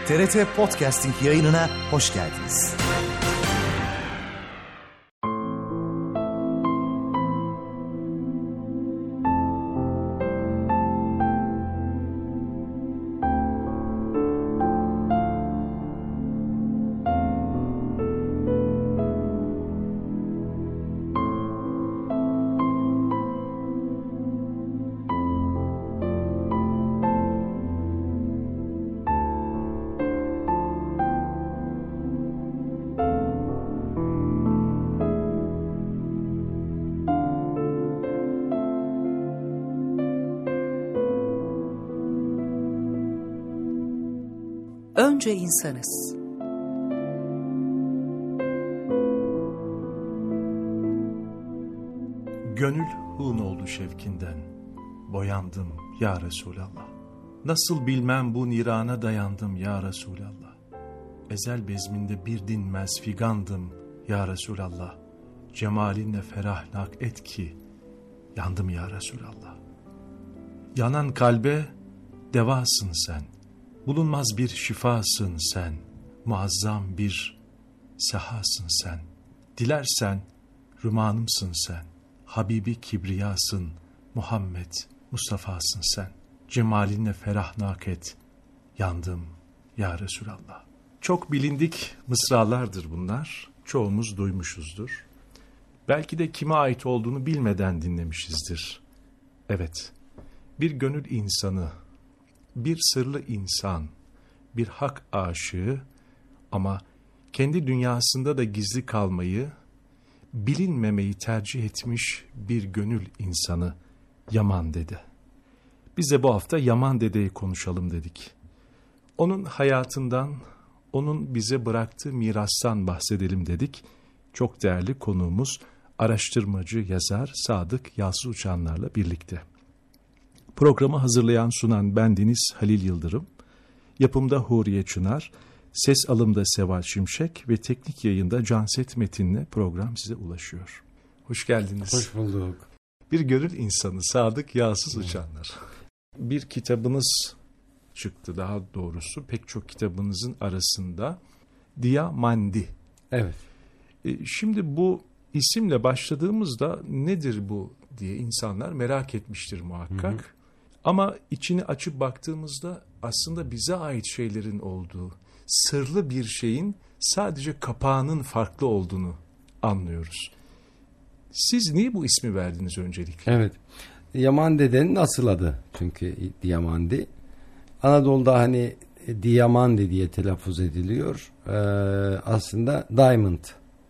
TRT Podcasting yayınına hoş geldiniz. Önce insanız. Gönül hun oldu şevkinden, boyandım ya Resulallah. Nasıl bilmem bu nirana dayandım ya Resulallah. Ezel bezminde bir dinmez figandım ya Resulallah. Cemalinle ferahnak et ki, yandım ya Resulallah. Yanan kalbe devasın sen. Bulunmaz bir şifasın sen, muazzam bir sehasın sen. Dilersen rümanımsın sen, Habibi kibriyasın, Muhammed Mustafa'sın sen. Cemalinle ferahnak et, yandım ya Resulallah. Çok bilindik mısralardır bunlar, çoğumuz duymuşuzdur. Belki de kime ait olduğunu bilmeden dinlemişizdir. Evet, bir gönül insanı, bir sırlı insan, bir hak aşığı ama kendi dünyasında da gizli kalmayı, bilinmemeyi tercih etmiş bir gönül insanı Yaman Dede. Biz de bu hafta Yaman Dede'yi konuşalım dedik. Onun hayatından, onun bize bıraktığı mirastan bahsedelim dedik. Çok değerli konuğumuz araştırmacı yazar Sadık Yalçın Uçanlar'la birlikte. Programı hazırlayan sunan bendeniz Halil Yıldırım, yapımda Huriye Çınar, ses alımda Seval Şimşek ve teknik yayında Canset Metin'le program size ulaşıyor. Hoş geldiniz. Hoş bulduk. Bir gönül insanı Sadık Yalçın Uçanlar. Bir kitabınız çıktı, daha doğrusu pek çok kitabınızın arasında Diyamandi. Evet. Şimdi bu isimle başladığımızda nedir bu diye insanlar merak etmiştir muhakkak. Hı hı. Ama içini açıp baktığımızda aslında bize ait şeylerin olduğu, sırlı bir şeyin sadece kapağının farklı olduğunu anlıyoruz. Siz niye bu ismi verdiniz öncelikle? Evet. Yaman Dede'nin asıl adı çünkü Diyamandi. Anadolu'da hani Diyamandi diye telaffuz ediliyor. Aslında diamond.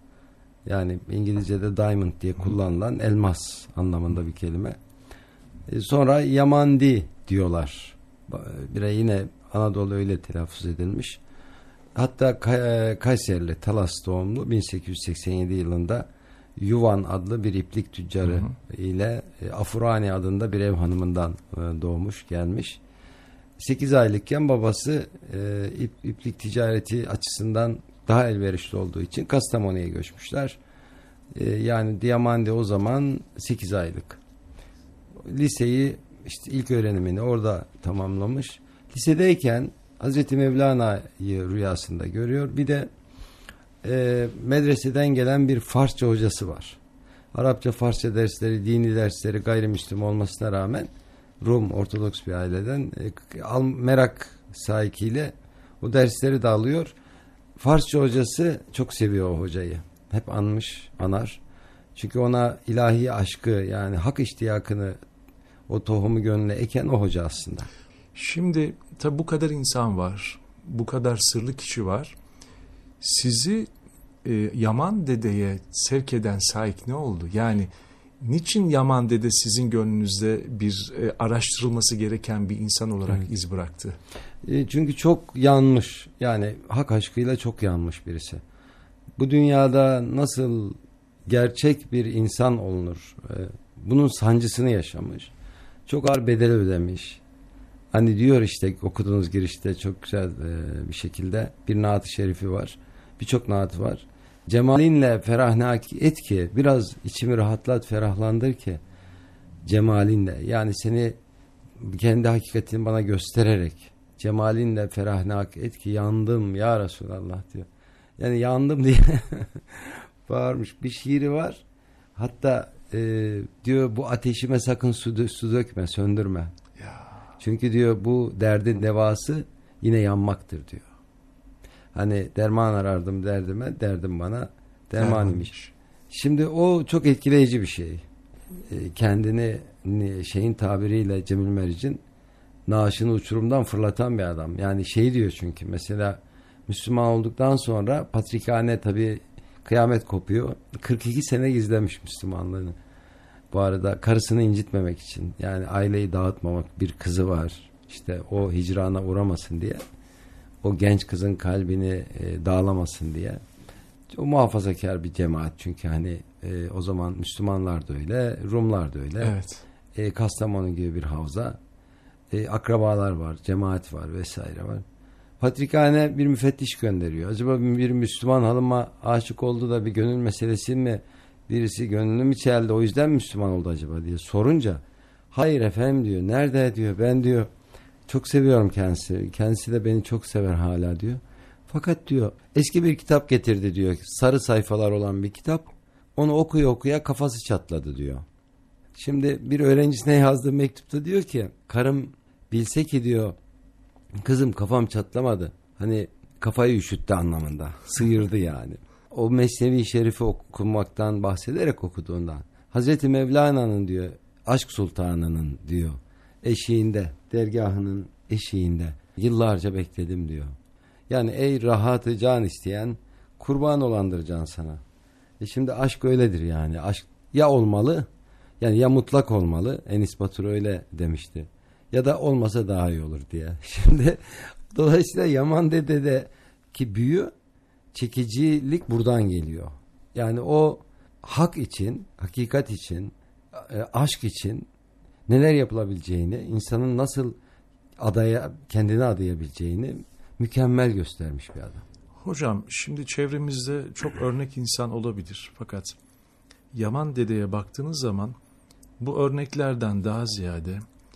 Yani İngilizce'de diamond diye kullanılan elmas anlamında bir kelime. Sonra Yamandi diyorlar. Yine Anadolu öyle telaffuz edilmiş. Hatta Kayserili Talas doğumlu 1887 yılında Yuvan adlı bir iplik tüccarı ile Afurani adında bir ev hanımından doğmuş gelmiş. 8 aylıkken babası iplik ticareti açısından daha elverişli olduğu için Kastamonu'ya göçmüşler. Yani Diyamandi o zaman 8 aylık. Liseyi işte ilk öğrenimini orada tamamlamış. Lisedeyken Hazreti Mevlana'yı rüyasında görüyor. Bir de medreseden gelen bir Farsça hocası var. Arapça, Farsça dersleri, dini dersleri gayrimüslim olmasına rağmen Rum Ortodoks bir aileden merak sahikiyle o dersleri de alıyor. Farsça hocası çok seviyor o hocayı. Hep anar. Çünkü ona ilahi aşkı yani hak iştiyakını o tohumu gönlüne eken o hoca aslında. Şimdi tabi bu kadar insan var. Bu kadar sırlı kişi var. Sizi Yaman Dede'ye sevk eden sahip ne oldu? Yani niçin Yaman Dede sizin gönlünüzde bir araştırılması gereken bir insan olarak iz bıraktı? Çünkü çok yanmış. Yani hak aşkıyla çok yanmış birisi. Bu dünyada nasıl gerçek bir insan olunur? Bunun sancısını yaşamış. Çok ağır bedel ödemiş. Hani diyor işte okuduğunuz girişte çok güzel bir şekilde bir naat-ı şerifi var. Birçok naat var. Cemalinle ferahnak et ki biraz içimi rahatlat, ferahlandır ki cemalinle yani seni kendi hakikatini bana göstererek cemalinle ferahnak et ki yandım ya Resulallah diyor. Yani yandım diye bağırmış. Bir şiiri var. Hatta diyor bu ateşime sakın su dökme, söndürme. Ya. Çünkü diyor bu derdin devası yine yanmaktır diyor. Hani derman arardım derdime, derdim bana derman imiş. Şimdi o çok etkileyici bir şey. Kendini şeyin tabiriyle Cemil Meriç'in naaşını uçurumdan fırlatan bir adam. Yani şey diyor çünkü mesela Müslüman olduktan sonra patrikhane tabii kıyamet kopuyor. 42 sene gizlemiş Müslümanlığını. Bu arada karısını incitmemek için, yani aileyi dağıtmamak, bir kızı var. İşte o hicrana uğramasın diye. O genç kızın kalbini dağlamasın diye. O muhafazakar bir cemaat çünkü hani o zaman Müslümanlar da öyle, Rumlar da öyle. Evet. Kastamonu gibi bir havza. Akrabalar var, cemaat var vesaire var. Patrikhane bir müfettiş gönderiyor. Acaba bir Müslüman hanıma aşık oldu da bir gönül meselesi mi? Birisi gönlünü mü çeldi, o yüzden Müslüman oldu acaba diye sorunca hayır efendim diyor. Nerede diyor. Ben diyor çok seviyorum kendisi. Kendisi de beni çok sever hala diyor. Fakat diyor eski bir kitap getirdi diyor. Sarı sayfalar olan bir kitap. Onu okuya okuya kafası çatladı diyor. Şimdi bir öğrencisine yazdığı mektupta diyor ki karım bilse ki diyor kızım kafam çatlamadı. Hani kafayı üşüttü anlamında. Sıyırdı yani. O Mesnevi Şerif'i okumaktan bahsederek okuduğundan. Hazreti Mevlana'nın diyor Aşk Sultanı'nın diyor eşiğinde, dergahının eşiğinde yıllarca bekledim diyor. Yani ey rahatı can isteyen kurban olandır can sana. Şimdi aşk öyledir yani. Aşk ya olmalı yani ya mutlak olmalı. Enis Batur öyle demişti. Ya da olmasa daha iyi olur diye. Şimdi dolayısıyla Yaman Dede'deki büyü, çekicilik buradan geliyor. Yani o hak için, hakikat için, aşk için neler yapılabileceğini, insanın nasıl kendini adayabileceğini mükemmel göstermiş bir adam. Hocam şimdi çevremizde çok örnek insan olabilir. Fakat Yaman Dede'ye baktığınız zaman bu örneklerden daha ziyade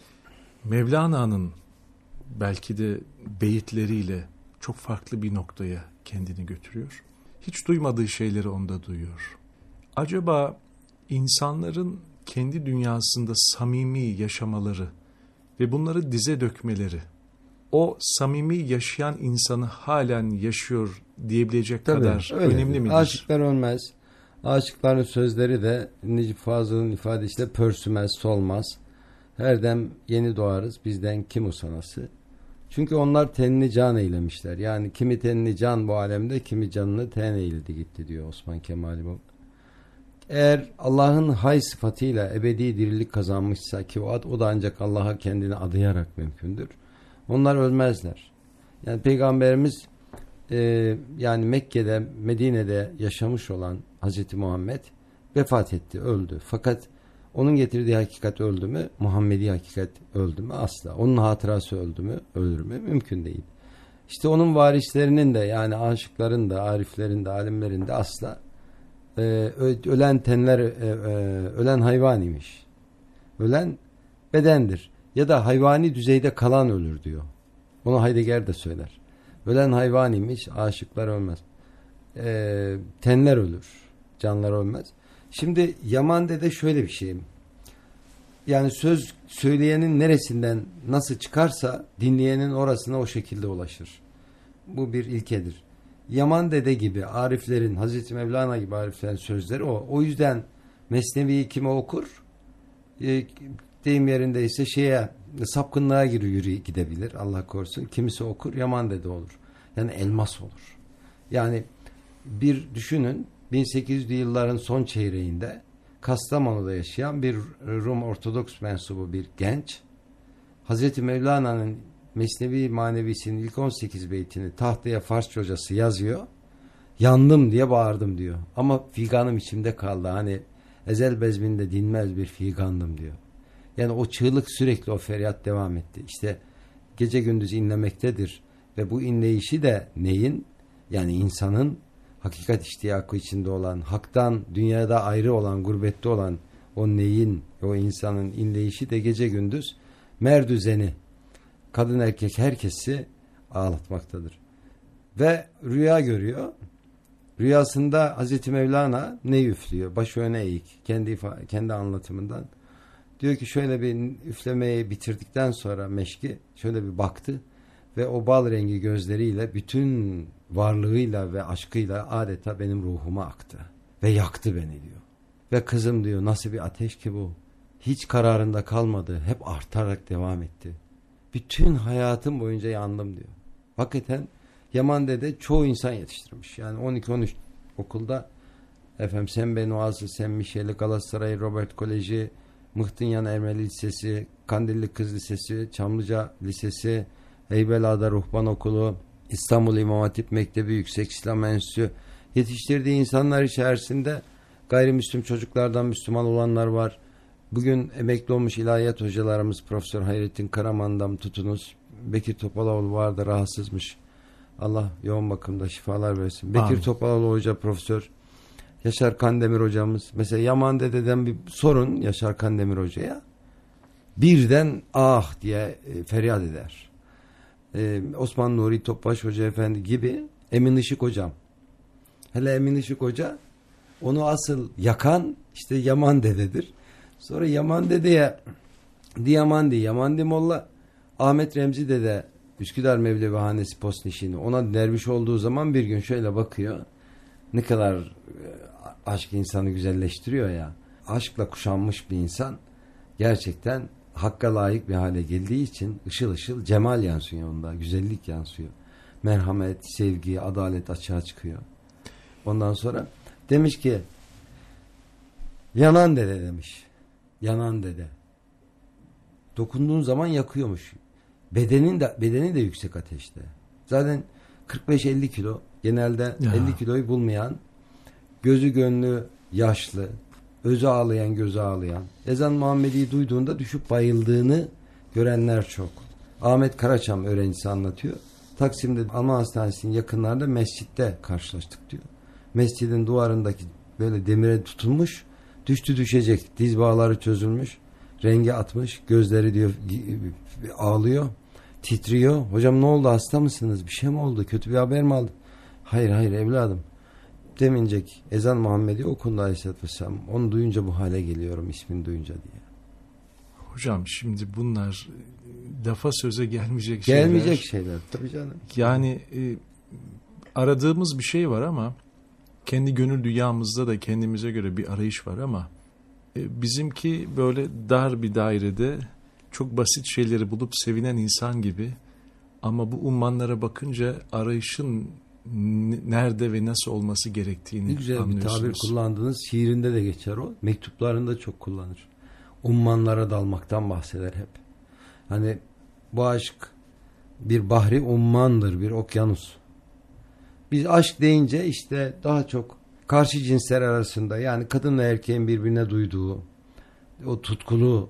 Mevlana'nın belki de beyitleriyle çok farklı bir noktaya kendini götürüyor. Hiç duymadığı şeyleri onda duyuyor. Acaba insanların kendi dünyasında samimi yaşamaları ve bunları dize dökmeleri, o samimi yaşayan insanı halen yaşıyor diyebilecek kadar önemli midir? Aşıklar ölmez. Aşıkların sözleri de Necip Fazıl'ın ifadesiyle pörsümez, solmaz. Her dem yeni doğarız, bizden kim usanası. Çünkü onlar tenini can eylemişler. Yani kimi tenini can bu alemde, kimi canını ten eyledi gitti diyor Osman Kemal İmam. Eğer Allah'ın hay sıfatıyla ebedi dirilik kazanmışsa ki o da ancak Allah'a kendini adayarak mümkündür. Onlar ölmezler. Yani Peygamberimiz yani Mekke'de, Medine'de yaşamış olan Hazreti Muhammed vefat etti, öldü. Fakat onun getirdiği hakikat öldü mü? Muhammedi hakikat öldü mü? Asla. Onun hatırası öldü mü? Ölür mü? Mümkün değil. İşte onun varislerinin de yani aşıkların da, ariflerin de, alimlerin de asla ölen tenler ölen hayvan imiş. Ölen bedendir. Ya da hayvani düzeyde kalan ölür diyor. Onu Heidegger de söyler. Ölen hayvan imiş, aşıklar ölmez. Tenler ölür, canlar ölmez. Şimdi Yaman Dede şöyle bir şey. Yani söz söyleyenin neresinden nasıl çıkarsa dinleyenin orasına o şekilde ulaşır. Bu bir ilkedir. Yaman Dede gibi ariflerin, Hazreti Mevlana gibi ariflerin sözleri o. O yüzden Mesnevi'yi kime okur? Deyim yerindeyse sapkınlığa gidebilir Allah korusun. Kimisi okur Yaman Dede olur. Yani elmas olur. Yani bir düşünün 1800'lü yılların son çeyreğinde Kastamonu'da yaşayan bir Rum Ortodoks mensubu bir genç Hazreti Mevlana'nın Mesnevi Manevisinin ilk 18 beytini tahtaya Farsça hocası yazıyor. Yandım diye bağırdım diyor. Ama figanım içimde kaldı. Hani ezel bezminde dinmez bir figandım diyor. Yani o çığlık sürekli o feryat devam etti. İşte gece gündüz inlemektedir. Ve bu inleyişi de neyin? Yani insanın hakikat iştiyakı içinde olan, haktan dünyada ayrı olan, gurbette olan o neyin, o insanın inleyişi de gece gündüz merdüzeni kadın erkek herkesi ağlatmaktadır. Ve rüya görüyor. Rüyasında Hazreti Mevlana ne üflüyor? Başı öne eğik. Kendi anlatımından. Diyor ki şöyle bir üflemeyi bitirdikten sonra meşki şöyle bir baktı ve o bal rengi gözleriyle bütün varlığıyla ve aşkıyla adeta benim ruhuma aktı ve yaktı beni diyor. Ve kızım diyor nasıl bir ateş ki bu? Hiç kararında kalmadı. Hep artarak devam etti. Bütün hayatım boyunca yandım diyor. Hakikaten Yaman Dede çoğu insan yetiştirmiş. Yani 12-13 okulda efendim Saint Benoît'sı, Saint Michel'i, Galatasaray Robert Koleji, Mıhtınyan Ermeni Lisesi, Kandilli Kız Lisesi, Çamlıca Lisesi, Heybeliada Ruhban Okulu, İstanbul İmam Hatip Mektebi, Yüksek İslam Enstitüsü yetiştirdiği insanlar içerisinde gayrimüslim çocuklardan Müslüman olanlar var. Bugün emekli olmuş ilahiyat hocalarımız Profesör Hayrettin Karaman'dan tutunuz. Bekir Topaloğlu vardı, rahatsızmış. Allah yoğun bakımda şifalar versin. Bekir Topaloğlu Hoca Profesör, Yaşar Kandemir hocamız. Mesela Yaman Dede'den bir sorun Yaşar Kandemir hocaya. Birden ah diye feryat eder. Osman Nuri Topbaş Hoca Efendi gibi Emin Işık hocam. Hele Emin Işık Hoca onu asıl yakan işte Yaman Dede'dir. Sonra Yaman Dede'ye Yamandi Molla Ahmet Remzi Dede Üsküdar Mevlevihanesi Postnişini ona derviş olduğu zaman bir gün şöyle bakıyor. Ne kadar aşk insanı güzelleştiriyor ya. Aşkla kuşanmış bir insan gerçekten hakka layık bir hale geldiği için ışıl ışıl cemal yansıyor onda. Güzellik yansıyor. Merhamet, sevgi, adalet açığa çıkıyor. Ondan sonra demiş ki yanan dede demiş. Yanan dede. Dokunduğun zaman yakıyormuş. Bedeni de yüksek ateşte. Zaten 45-50 kilo genelde 50 kiloyu bulmayan, gözü gönlü yaşlı, özü ağlayan gözü ağlayan, ezan Muhammedi'yi duyduğunda düşüp bayıldığını görenler çok. Ahmet Karaçam öğrencisi anlatıyor. Taksim'de Alman Hastanesi'nin yakınlarında mescitte karşılaştık diyor. Mescidin duvarındaki böyle demire tutulmuş, düştü düşecek, diz bağları çözülmüş, rengi atmış, gözleri diyor ağlıyor, titriyor. Hocam ne oldu, hasta mısınız, bir şey mi oldu, kötü bir haber mi aldın? Hayır evladım. Demincek ezan Muhammedi okundu Aleyhisselatü Vesselam. Onu duyunca bu hale geliyorum, ismini duyunca diye. Hocam şimdi bunlar lafa söze gelmeyecek şeyler. Gelmeyecek şeyler tabii canım. Yani aradığımız bir şey var ama kendi gönül dünyamızda da kendimize göre bir arayış var ama bizimki böyle dar bir dairede çok basit şeyleri bulup sevinen insan gibi ama bu ummanlara bakınca arayışın nerede ve nasıl olması gerektiğini ne güzel anlıyorsunuz. bir tabir kullandınız. Şiirinde de geçer o. Mektuplarında çok kullanır. Ummanlara dalmaktan bahseder hep. Hani bu aşk bir bahri ummandır, bir okyanus. Biz aşk deyince işte daha çok karşı cinsler arasında yani kadınla erkeğin birbirine duyduğu o tutkulu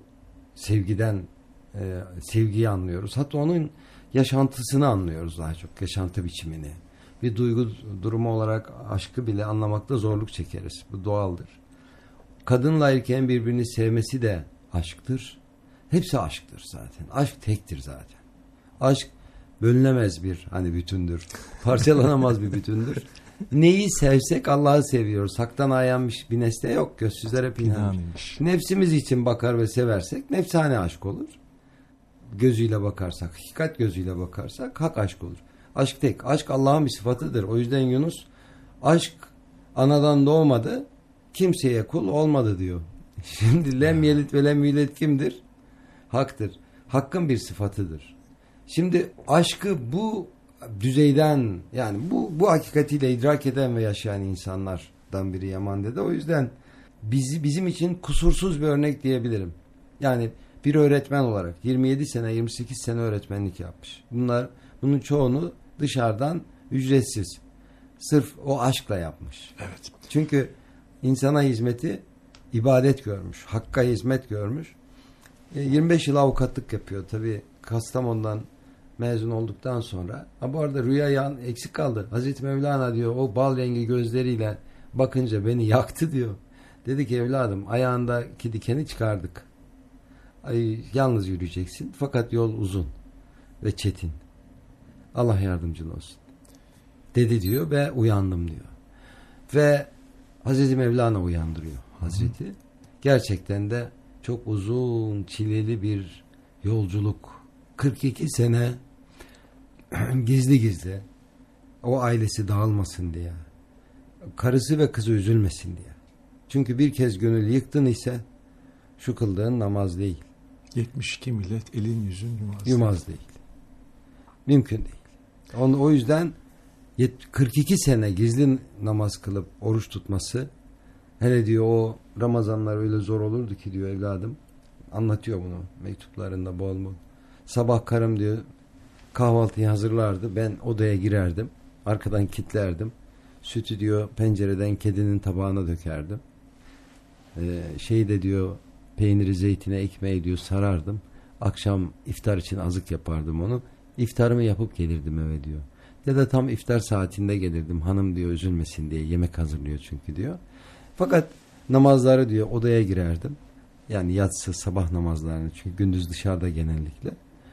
sevgiyi anlıyoruz. Hatta onun yaşantısını anlıyoruz daha çok. Yaşantı biçimini. Bir duygu durumu olarak aşkı bile anlamakta zorluk çekeriz. Bu doğaldır. Kadınla erkeğin birbirini sevmesi de aşktır. Hepsi aşktır zaten. Aşk tektir zaten. Aşk bölünemez bir bütündür. Parçalanamaz bir bütündür. Neyi sevsek Allah'ı seviyoruz. Haktan ayanmış bir nesne yok. Gözsüzlere pinhanmış. Nefsimiz için bakar ve seversek nefsane aşk olur. Gözüyle bakarsak, hakikat gözüyle bakarsak hak aşk olur. Aşk tek. Aşk Allah'ın bir sıfatıdır. O yüzden Yunus aşk anadan doğmadı, kimseye kul olmadı diyor. Şimdi lem yelit ve lem yület kimdir? Haktır. Hakkın bir sıfatıdır. Şimdi aşkı bu düzeyden yani bu hakikatiyle idrak eden ve yaşayan insanlardan biri Yaman Dede. O yüzden bizim için kusursuz bir örnek diyebilirim. Yani bir öğretmen olarak 27 sene 28 sene öğretmenlik yapmış. Bunun çoğunu dışarıdan ücretsiz. Sırf o aşkla yapmış. Evet. Çünkü insana hizmeti ibadet görmüş. Hakka hizmet görmüş. 25 yıl avukatlık yapıyor. Tabii Kastamonu'dan mezun olduktan sonra. Bu arada rüya eksik kaldı. Hazreti Mevlana diyor o bal rengi gözleriyle bakınca beni yaktı diyor. Dedi ki evladım ayağındaki dikeni çıkardık. Yalnız yürüyeceksin. Fakat yol uzun. ve çetin. Allah yardımcın olsun. Dedi diyor ve uyandım diyor. Ve Hazreti Mevlana uyandırıyor Hazreti. Gerçekten de çok uzun, çileli bir yolculuk. 42 sene gizli gizli, o ailesi dağılmasın diye, karısı ve kızı üzülmesin diye. Çünkü bir kez gönül yıktın ise şu kıldığın namaz değil. 72 millet elin yüzün yumaz. Yumaz değil. Mümkün değil. O yüzden 42 sene gizli namaz kılıp oruç tutması, hele diyor o Ramazanlar öyle zor olurdu ki diyor evladım. Anlatıyor bunu mektuplarında bol bol. Sabah karım diyor kahvaltıyı hazırlardı. Ben odaya girerdim. Arkadan kilitlerdim. Sütü diyor pencereden kedinin tabağına dökerdim. Şeyi de diyor peyniri, zeytine, ekmeği diyor sarardım. Akşam iftar için azık yapardım onu. İftarımı yapıp gelirdim eve diyor. Ya da tam iftar saatinde gelirdim. Hanım diyor üzülmesin diye, yemek hazırlıyor çünkü diyor. Fakat namazları diyor odaya girerdim. Yani yatsı, sabah namazlarını, çünkü gündüz dışarıda genellikle.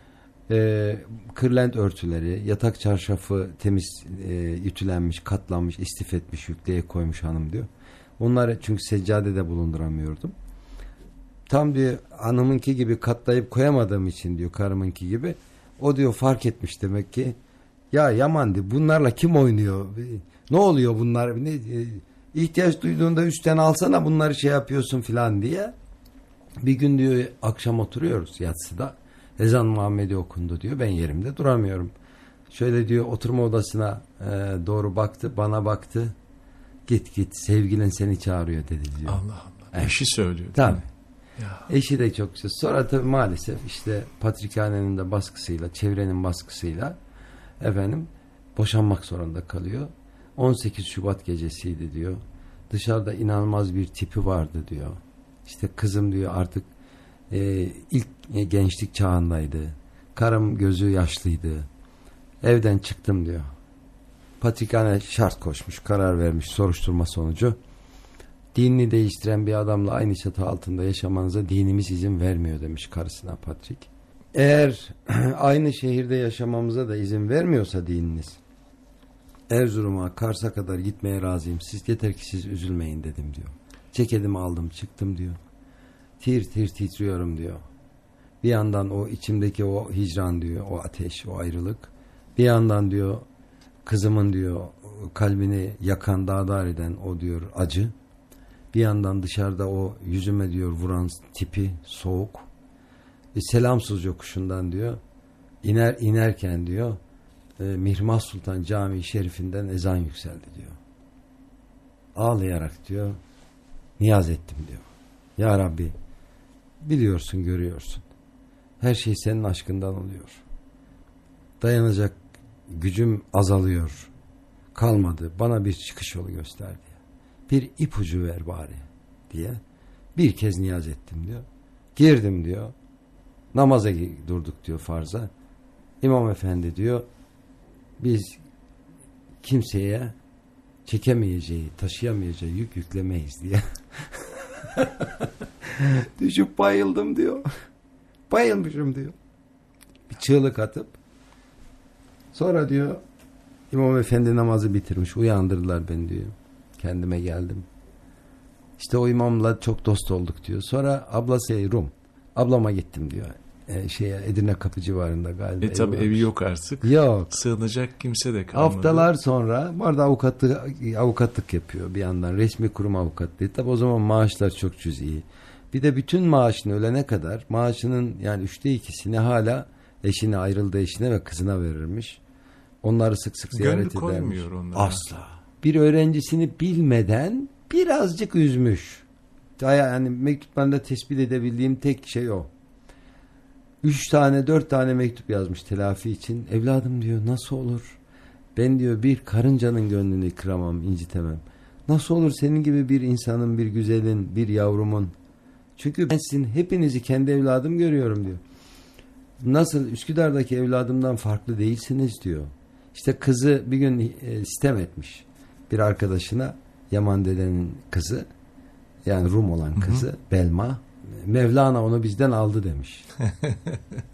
Kırlent örtüleri, yatak çarşafı temiz ütülenmiş, katlanmış, istif etmiş, yükleye koymuş hanım diyor. Onları çünkü seccadede bulunduramıyordum. Tam diyor hanımınki gibi katlayıp koyamadığım için diyor, karımınki gibi. O diyor fark etmiş demek ki. Ya Yaman diyor, bunlarla kim oynuyor? Ne oluyor bunlar? İhtiyaç duyduğunda üstten alsana, bunları şey yapıyorsun filan diye. Bir gün diyor akşam oturuyoruz yatsıda. Ezan Muhammedi okundu diyor. Ben yerimde duramıyorum. Şöyle diyor oturma odasına doğru baktı. Bana baktı. Git sevgilin seni çağırıyor dedi diyor. Allah Allah. Evet. Eşi söylüyor. Tabii. Ya. Eşi de çok güzel. Sonra tabii maalesef işte patrikhanenin de baskısıyla, çevrenin baskısıyla boşanmak zorunda kalıyor. 18 Şubat gecesiydi diyor. Dışarıda inanılmaz bir tipi vardı diyor. İşte kızım diyor artık ilk gençlik çağındaydı. Karım gözü yaşlıydı. Evden çıktım diyor. Patrikhane şart koşmuş, karar vermiş soruşturma sonucu. Dinini değiştiren bir adamla aynı çatı altında yaşamanıza dinimiz izin vermiyor demiş karısına Patrik. Eğer aynı şehirde yaşamamıza da izin vermiyorsa dininiz, Erzurum'a, Kars'a kadar gitmeye razıyım. Siz yeter ki siz üzülmeyin dedim diyor. Ceketimi aldım çıktım diyor. Tir tir titriyorum diyor. Bir yandan o içimdeki o hicran diyor, o ateş, o ayrılık. Bir yandan diyor kızımın diyor kalbini yakan, dağdar eden o diyor acı. Bir yandan dışarıda o yüzüme diyor vuran tipi soğuk. Selamsız yokuşundan diyor inerken diyor Mihrimah Sultan Camii Şerifinden ezan yükseldi diyor. Ağlayarak diyor niyaz ettim diyor. Ya Rabbi biliyorsun, görüyorsun. Her şey senin aşkından oluyor. Dayanacak gücüm azalıyor. Kalmadı. Bana bir çıkış yolu göster diye. Bir ipucu ver bari diye bir kez niyaz ettim diyor. Girdim diyor. Namaza durduk diyor farza. İmam efendi diyor biz kimseye çekemeyeceği, taşıyamayacağı yük yüklemeyiz diye. Düşüp bayıldım diyor. Bayılmışım diyor. Bir çığlık atıp sonra diyor İmam efendi namazı bitirmiş. Uyandırdılar beni diyor. Kendime geldim. İşte o imamla çok dost olduk diyor. Sonra ablası Rum. Ablama gittim diyor. Edirne Kapı civarında galiba. Tabi evi yok artık. Yok. Sığınacak kimse de kalmadı. Haftalar sonra bu arada avukatlık yapıyor bir yandan. Resmi kurum avukatlığı. Tabi o zaman maaşlar çok cüzi. Bir de bütün maaşını ölene kadar maaşının yani 2/3'sini hala eşine, ayrıldığı eşine ve kızına verirmiş. Onları sık sık ziyaret edermiş. Gönlü koymuyor onlara. Asla. Bir öğrencisini bilmeden birazcık üzmüş. Yani mektuplarında tespit edebildiğim tek şey o. 3 tane 4 tane mektup yazmış telafi için. Evladım diyor nasıl olur? Ben diyor bir karıncanın gönlünü kıramam, incitemem. Nasıl olur senin gibi bir insanın, bir güzelin, bir yavrumun? Çünkü ben sizin hepinizi kendi evladım görüyorum diyor. Nasıl Üsküdar'daki evladımdan farklı değilsiniz diyor. İşte kızı bir gün sitem etmiş bir arkadaşına, Yaman dedenin kızı, yani Rum olan kızı, Belma. Mevlana onu bizden aldı demiş.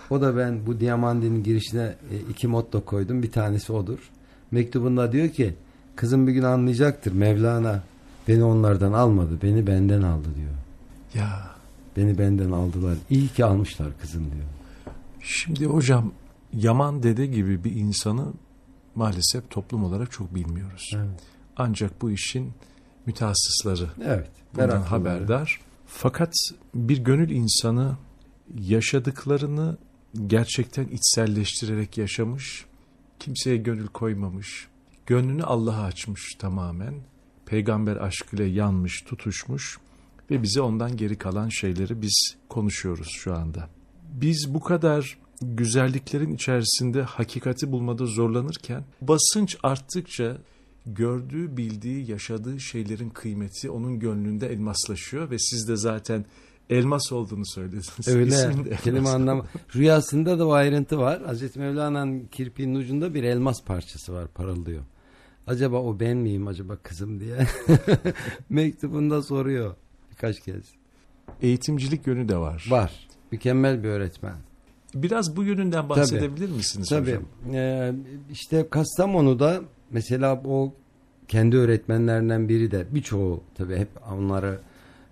O da ben bu Diamandi'nin girişine 2 motto koydum. Bir tanesi odur. Mektubunda diyor ki kızım bir gün anlayacaktır. Mevlana beni onlardan almadı. Beni benden aldı diyor. Ya. Beni benden aldılar. İyi ki almışlar kızım diyor. Şimdi hocam Yaman Dede gibi bir insanı maalesef toplum olarak çok bilmiyoruz. Evet. Ancak bu işin mütehassısları Evet. bundan haberdar. Fakat bir gönül insanı yaşadıklarını gerçekten içselleştirerek yaşamış, kimseye gönül koymamış, gönlünü Allah'a açmış tamamen, peygamber aşkıyla yanmış, tutuşmuş ve bize ondan geri kalan şeyleri biz konuşuyoruz şu anda. Biz bu kadar güzelliklerin içerisinde hakikati bulmada zorlanırken, basınç arttıkça gördüğü, bildiği, yaşadığı şeylerin kıymeti onun gönlünde elmaslaşıyor ve siz de zaten elmas olduğunu söylediniz. Öyle, kelime anlamı. Rüyasında da o ayrıntı var. Hazreti Mevlana'nın kirpiğinin ucunda bir elmas parçası var, parıldıyor. Acaba o ben miyim, acaba kızım diye mektubunda soruyor birkaç kez. Eğitimcilik yönü de var. Var. Mükemmel bir öğretmen. Biraz bu yönünden bahsedebilir misiniz hocam? Tabii. İşte Kastamonu'da mesela o kendi öğretmenlerinden biri de, birçoğu tabii hep onları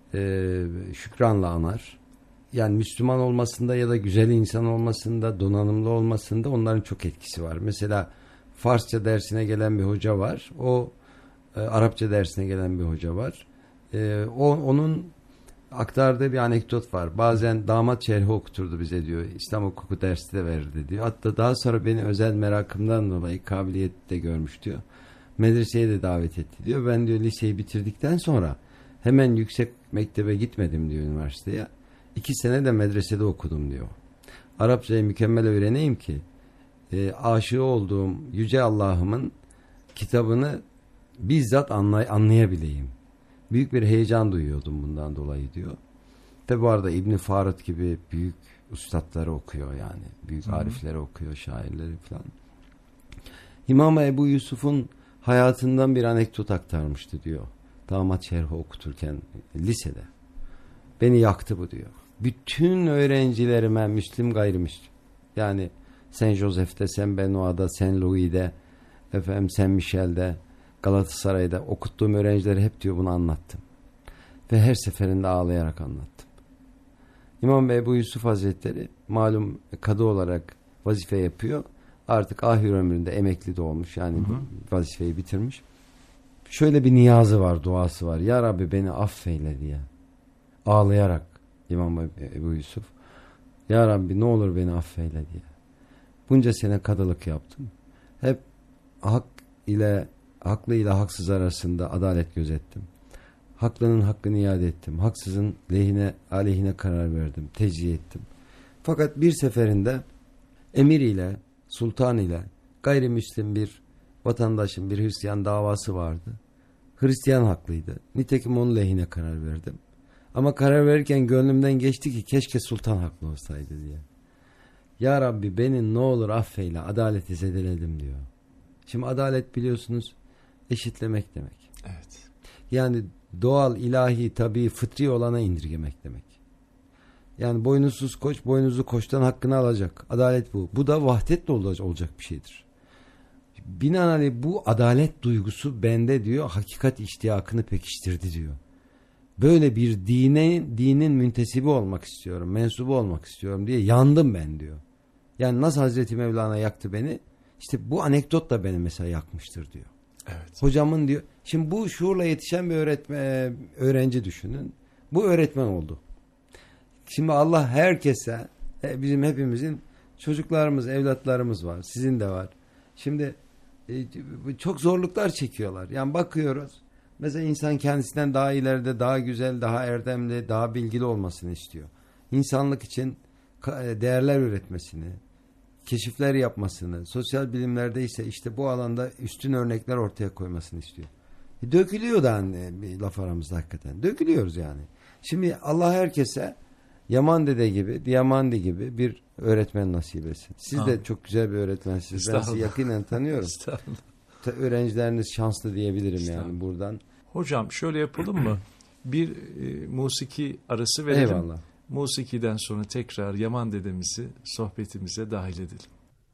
şükranla anar. Yani Müslüman olmasında ya da güzel insan olmasında, donanımlı olmasında onların çok etkisi var. Mesela Farsça dersine gelen bir hoca var. O Arapça dersine gelen bir hoca var. Onun aktardığı bir anekdot var. Bazen damat şerhi okuturdu bize diyor. İslam hukuku dersi de verirdi diyor. Hatta daha sonra beni özel merakımdan dolayı kabiliyet de görmüş diyor. Medreseye de davet etti diyor. Ben diyor liseyi bitirdikten sonra hemen yüksek mektebe gitmedim diyor, üniversiteye. 2 sene de medresede okudum diyor. Arapçayı mükemmel öğreneyim ki aşığı olduğum Yüce Allah'ımın kitabını bizzat anlayabileyim. Büyük bir heyecan duyuyordum bundan dolayı diyor. Tabi bu arada İbn Farad gibi büyük üstadları okuyor yani. Büyük arifleri okuyor, şairleri falan. İmam Ebu Yusuf'un hayatından bir anekdot aktarmıştı diyor. Damat şerhi okuturken lisede. Beni yaktı bu diyor. Bütün öğrencilerime, Müslim gayrimüslim, yani Saint Joseph'te, Saint Benoît'da, Saint Louis'de, Saint Michel'de, Galatasaray'da okuttuğum öğrencilere hep diyor bunu anlattım. Ve her seferinde ağlayarak anlattım. İmam Ebu Yusuf Hazretleri malum kadı olarak vazife yapıyor. Artık ahir ömründe emekli de olmuş. Yani vazifeyi bitirmiş. Şöyle bir niyazı var, duası var. Ya Rabbi beni affeyle diye. Ağlayarak İmam Ebu Yusuf. Ya Rabbi ne olur beni affeyle diye. Bunca sene kadılık yaptım. Hep haklı ile haksız arasında adalet gözettim. Haklının hakkını iade ettim. Haksızın aleyhine karar verdim. Tecih ettim. Fakat bir seferinde emir ile, sultan ile gayrimüslim bir vatandaşın, bir Hristiyan davası vardı. Hristiyan haklıydı. Nitekim onun lehine karar verdim. Ama karar verirken gönlümden geçti ki keşke sultan haklı olsaydı diye. Ya Rabbi beni ne olur affeyle, adaleti zedeledim diyor. Şimdi adalet biliyorsunuz eşitlemek demek. Evet. Yani doğal, ilahi, tabii, fıtri olana indirgemek demek. Yani boynuzsuz koç, boynuzlu koçtan hakkını alacak. Adalet bu. Bu da vahdetle olacak bir şeydir. Binaenaleyh bu adalet duygusu bende diyor, hakikat iştiyakını pekiştirdi diyor. Böyle bir dinin müntesibi olmak istiyorum, mensubu olmak istiyorum diye yandım ben diyor. Yani nasıl Hazreti Mevlana yaktı beni, işte bu anekdot da beni mesela yakmıştır diyor. Evet. Hocamın diyor, şimdi bu şuurla yetişen bir öğrenci düşünün. Bu öğretmen oldu. Şimdi Allah herkese, bizim hepimizin çocuklarımız, evlatlarımız var. Sizin de var. Şimdi çok zorluklar çekiyorlar. Yani bakıyoruz. Mesela insan kendisinden daha ileride, daha güzel, daha erdemli, daha bilgili olmasını istiyor. İnsanlık için değerler üretmesini, keşifler yapmasını, sosyal bilimlerde ise işte bu alanda üstün örnekler ortaya koymasını istiyor. Dökülüyor da bir laf aramızda hakikaten. Dökülüyoruz yani. Şimdi Allah herkese Yaman Dede gibi, Diamandi gibi bir öğretmen nasip etsin. Siz de çok güzel bir öğretmensiniz. Ben sizi yakinen tanıyorum. Öğrencileriniz şanslı diyebilirim yani buradan. Hocam şöyle yapalım mı? Bir musiki arası verelim. Eyvallah. Musiki'den sonra tekrar Yaman dedemizi sohbetimize dahil edelim.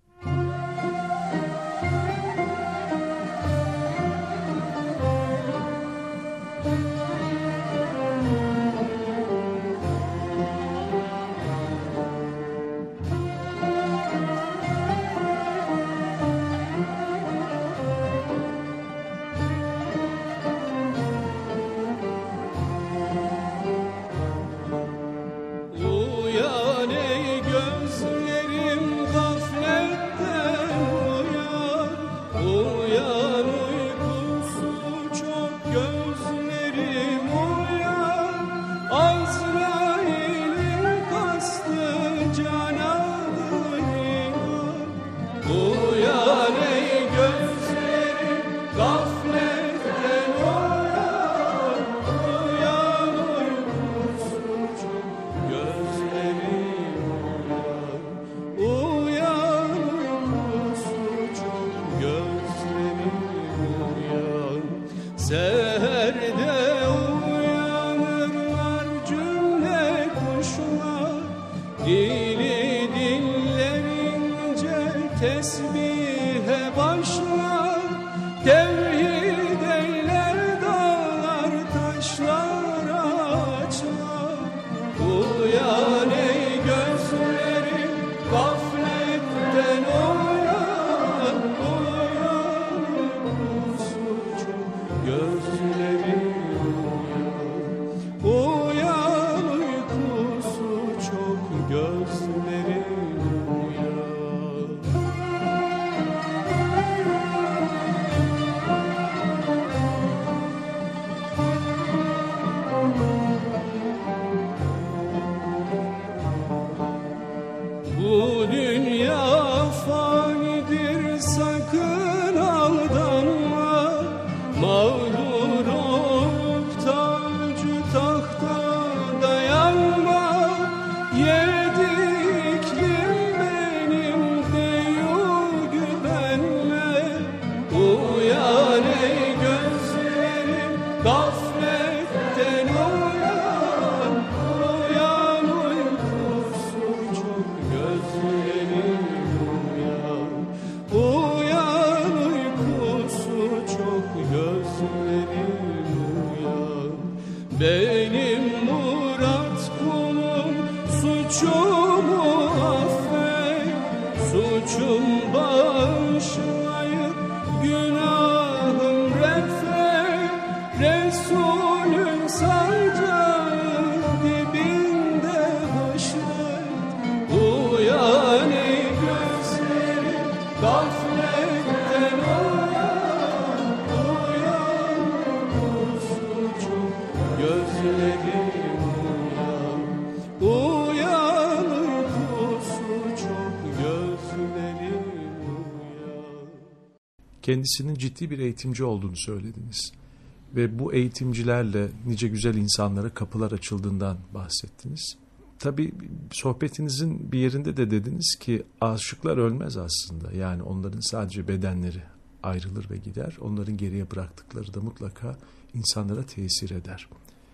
Kendisinin ciddi bir eğitimci olduğunu söylediniz. Ve bu eğitimcilerle nice güzel insanlara kapılar açıldığından bahsettiniz. Tabii sohbetinizin bir yerinde de dediniz ki aşıklar ölmez aslında. Yani onların sadece bedenleri ayrılır ve gider. Onların geriye bıraktıkları da mutlaka insanlara tesir eder.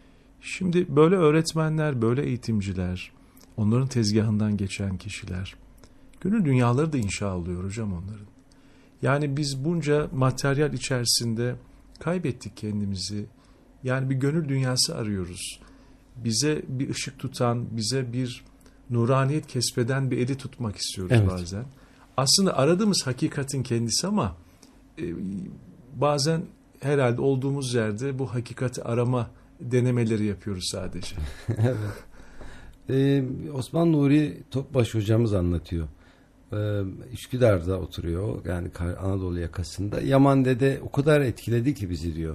Şimdi böyle öğretmenler, böyle eğitimciler, onların tezgahından geçen kişiler, gönül dünyaları da inşa oluyor hocam onların. Yani biz bunca materyal içerisinde kaybettik kendimizi. Yani bir gönül dünyası arıyoruz. Bize bir ışık tutan, bize bir nuraniyet kesbeden bir eli tutmak istiyoruz bazen. Aslında aradığımız hakikatin kendisi ama bazen herhalde olduğumuz yerde bu hakikati arama denemeleri yapıyoruz sadece. Evet. Osman Nuri Topbaş hocamız anlatıyor. Üsküdar'da oturuyor, yani Anadolu yakasında. Yaman Dede o kadar etkiledi ki bizi diyor.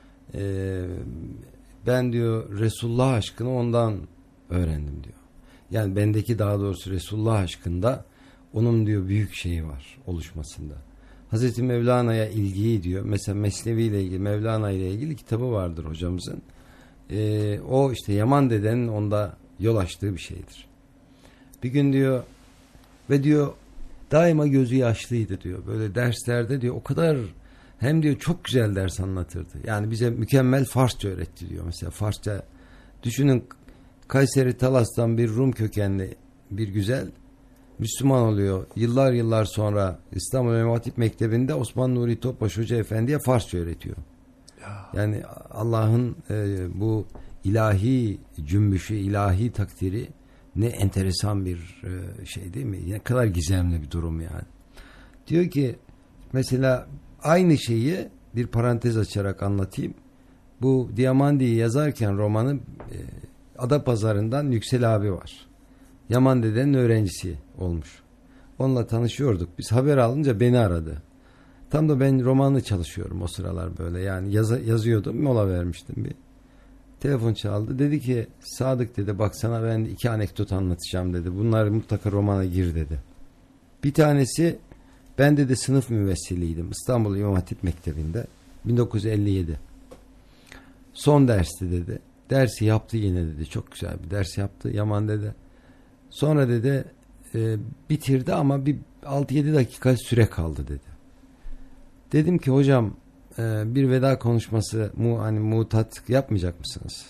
Ben diyor Resulullah aşkını ondan öğrendim diyor. Yani bendeki, daha doğrusu Resulullah aşkında onun diyor büyük şeyi var oluşmasında. Hazreti Mevlana'ya ilgiyi diyor. Mesela Mesnevi ile ilgili, Mevlana ile ilgili kitabı vardır hocamızın. O işte Yaman Dede'nin onda yol açtığı bir şeydir. Bir gün diyor ve diyor daima gözü yaşlıydı diyor. Böyle derslerde diyor o kadar, hem diyor çok güzel ders anlatırdı. Yani bize mükemmel Farsça öğretti diyor. Mesela Farsça düşünün, Kayseri Talas'tan bir Rum kökenli bir güzel Müslüman oluyor. Yıllar yıllar sonra İstanbul İmam Hatip Mektebi'nde Osman Nuri Topbaş Hoca Efendi'ye Farsça öğretiyor. Yani Allah'ın bu ilahi cümbüşü, ilahi takdiri ne enteresan bir şey değil mi? Ne kadar gizemli bir durum yani. Diyor ki mesela aynı şeyi bir parantez açarak anlatayım. Bu Diamandi'yi yazarken romanı Adapazarı'ndan Yüksel abi var. Yaman dedenin öğrencisi olmuş. Onunla tanışıyorduk. Biz haber alınca beni aradı. Tam da ben romanı çalışıyorum o sıralar böyle. Yani yazıyordum. Mola vermiştim bir. Telefon çaldı. Dedi ki Sadık dedi bak sana ben 2 anekdot anlatacağım dedi. Bunlar mutlaka romana gir dedi. Bir tanesi ben dedi sınıf müvessiliydim. İstanbul İmam Hatip Mektebi'nde 1957. Son dersti dedi. Dersi yaptı yine dedi. Çok güzel bir ders yaptı. Yaman dedi. Sonra dedi bitirdi ama bir 6-7 dakika süre kaldı dedi. Dedim ki hocam bir veda konuşması hani mutat yapmayacak mısınız?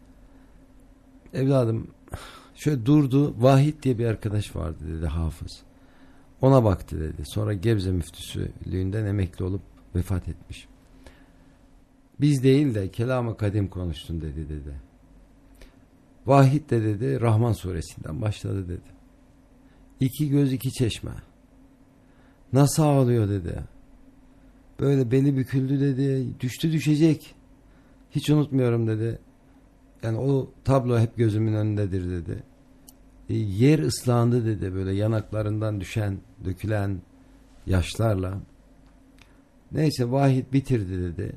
Evladım şöyle durdu. Vahit diye bir arkadaş vardı dedi hafız. Ona baktı dedi. Sonra Gebze müftüsülüğünden emekli olup vefat etmiş. Biz değil de kelam-ı kadim konuştun dedi. Vahid de dedi Rahman suresinden başladı dedi. 2 göz 2 çeşme. Nasıl ağlıyor dedi. Böyle beli büküldü dedi. Düştü düşecek. Hiç unutmuyorum dedi. Yani o tablo hep gözümün önündedir dedi. Yer ıslandı dedi böyle yanaklarından düşen, dökülen yaşlarla. Neyse Vahid bitirdi dedi.